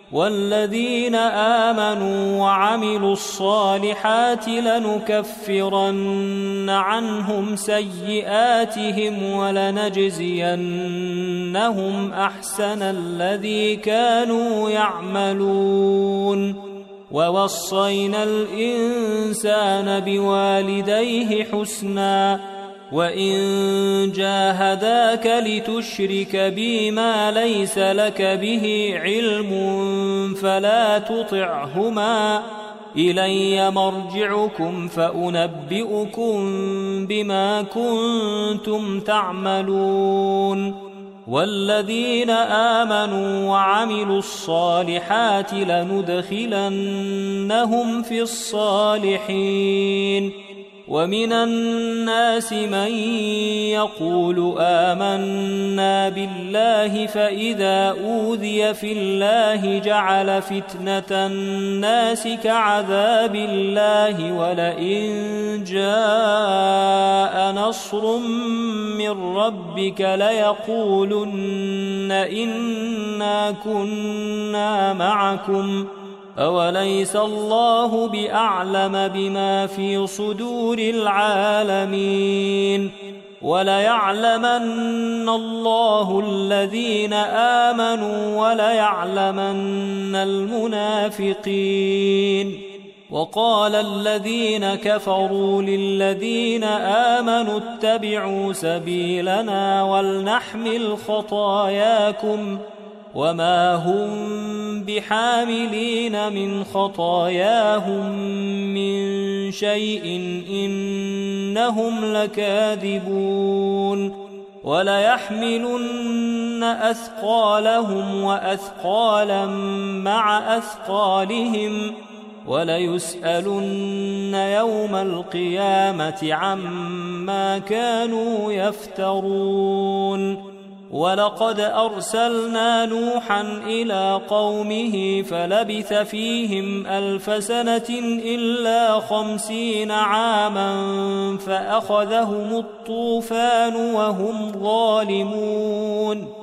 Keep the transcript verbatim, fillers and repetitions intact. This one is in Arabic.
والذين آمنوا وعملوا الصالحات لنكفرن عنهم سيئاتهم ولنجزينهم أحسن الذي كانوا يعملون ووصينا الإنسان بوالديه حسنا وإن جاهداك لتشرك بي ما ليس لك به علم فلا تطعهما إلي مرجعكم فأنبئكم بما كنتم تعملون والذين آمنوا وعملوا الصالحات لندخلنهم في الصالحين ومن الناس من يقول آمنا بالله فإذا أوذي في الله جعل فتنة الناس كعذاب الله ولئن جاء نصر من ربك ليقولن إنا كنا معكم أوليس الله بأعلم بما في صدور العالمين وليعلمن الله الذين آمنوا وليعلمن المنافقين وقال الذين كفروا للذين آمنوا اتبعوا سبيلنا ولنحمل خطاياكم وما هم بحاملين من خطاياهم من شيء إنهم لكاذبون وليحملن أثقالهم وأثقالا مع أثقالهم وليسألن يوم القيامة عما كانوا يفترون ولقد أرسلنا نوحا إلى قومه فلبث فيهم ألف سنة إلا خمسين عاما فأخذهم الطوفان وهم ظالمون